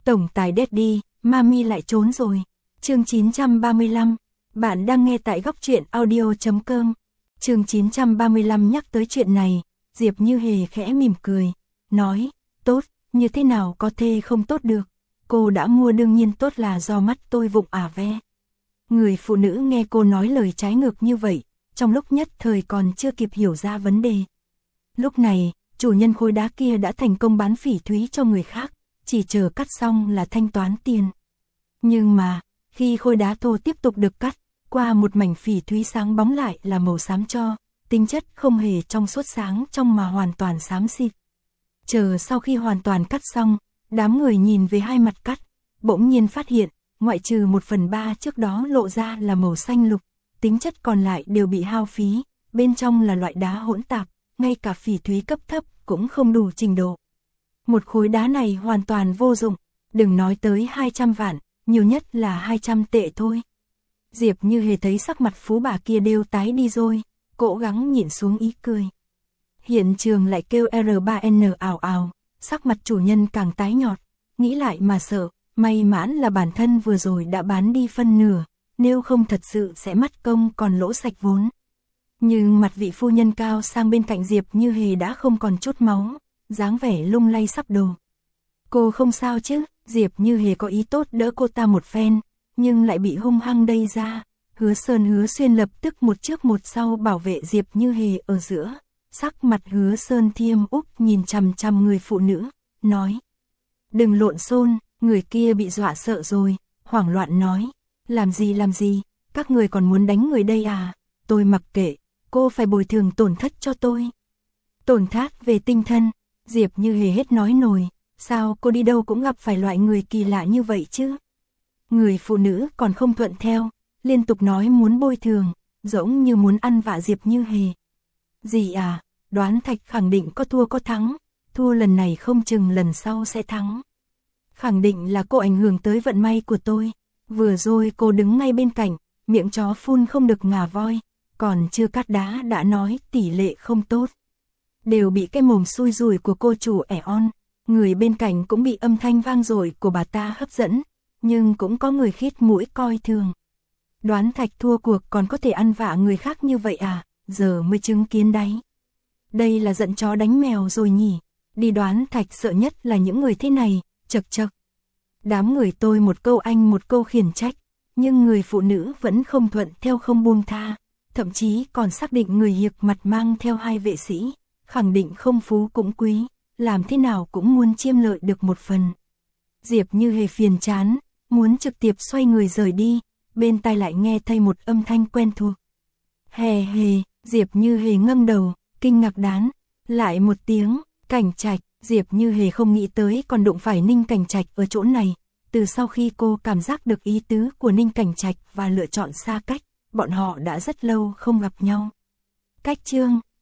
Tổng tài Daddy, Mami lại trốn rồi. Chương 935. Bạn đang nghe tại góc truyện audio.com. Chương 935 nhắc tới chuyện này, Diệp Như Hề khẽ mỉm cười, nói, tốt, như thế nào có thể không tốt được. Cô đã mua đương nhiên tốt là do mắt tôi vụng ve. Người phụ nữ nghe cô nói lời trái ngược như vậy, trong lúc nhất thời còn chưa kịp hiểu ra vấn đề. Lúc này, chủ nhân khối đá kia đã thành công bán phỉ thúy cho người khác, chỉ chờ cắt xong là thanh toán tiền. Nhưng mà, khi khối đá thô tiếp tục được cắt, qua một mảnh phỉ thúy sáng bóng lại là màu xám cho, tính chất không hề trong suốt sáng trong mà hoàn toàn xám xịt. Chờ sau khi hoàn toàn cắt xong, đám người nhìn về hai mặt cắt, bỗng nhiên phát hiện, ngoại trừ 1/3 trước đó lộ ra là màu xanh lục, tính chất còn lại đều bị hao phí, bên trong là loại đá hỗn tạp, ngay cả phỉ thúy cấp thấp cũng không đủ trình độ. Một khối đá này hoàn toàn vô dụng, đừng nói tới 200 vạn, nhiều nhất là 200 tệ thôi. Diệp Như Hề thấy sắc mặt phú bà kia đều tái đi rồi, cố gắng nhịn xuống ý cười. Hiện trường lại kêu R3N ào ào, sắc mặt chủ nhân càng tái nhọt, nghĩ lại mà sợ, may mãn là bản thân vừa rồi đã bán đi phân nửa, nếu không thật sự sẽ mất công còn lỗ sạch vốn. Nhưng mặt vị phu nhân cao sang bên cạnh Diệp Như Hề đã không còn chút máu, dáng vẻ lung lay sắp đổ. Cô không sao chứ? Diệp Như Hề có ý tốt đỡ cô ta một phen, nhưng lại bị hung hăng đẩy ra. Hứa Sơn Hứa Xuyên lập tức một trước một sau bảo vệ Diệp Như Hề ở giữa. Sắc mặt Hứa Sơn Thiêm úp nhìn chằm chằm người phụ nữ, nói: đừng lộn xôn. Người kia bị dọa sợ rồi, hoảng loạn nói: làm gì, các người còn muốn đánh người đây à? Tôi mặc kệ, cô phải bồi thường tổn thất cho tôi. Tổn thất về tinh thần? Diệp Như Hề hết nói nổi, sao cô đi đâu cũng gặp phải loại người kỳ lạ như vậy chứ? Người phụ nữ còn không thuận theo, liên tục nói muốn bồi thường, giống như muốn ăn vạ Diệp Như Hề. Gì à, Đoán Thạch khẳng định có thua có thắng, thua lần này không chừng lần sau sẽ thắng. Khẳng định là cô ảnh hưởng tới vận may của tôi, vừa rồi cô đứng ngay bên cạnh, miệng chó phun không được ngà voi, còn chưa cắt đá đã nói tỷ lệ không tốt. Đều bị cái mồm xui rủi của cô chủ ẻ on, người bên cạnh cũng bị âm thanh vang dội của bà ta hấp dẫn, nhưng cũng có người khít mũi coi thường. Đoán Thạch thua cuộc còn có thể ăn vạ người khác như vậy à, giờ mới chứng kiến đấy. Đây là giận chó đánh mèo rồi nhỉ, đi Đoán Thạch sợ nhất là những người thế này, chật chật. Đám người tôi một câu anh một câu khiển trách, nhưng người phụ nữ vẫn không thuận theo không buông tha, thậm chí còn xác định người hiệp mặt mang theo 2 vệ sĩ, khẳng định không phú cũng quý, làm thế nào cũng muốn chiêm lợi được một phần. Diệp Như Hề phiền chán, muốn trực tiếp xoay người rời đi, bên tai lại nghe thấy một âm thanh quen thuộc. Hề hề, Diệp Như Hề ngẩng đầu, kinh ngạc đán, lại một tiếng, Cảnh Trạch. Diệp Như Hề không nghĩ tới còn đụng phải Ninh Cảnh Trạch ở chỗ này, từ sau khi cô cảm giác được ý tứ của Ninh Cảnh Trạch và lựa chọn xa cách, bọn họ đã rất lâu không gặp nhau. Cách chương,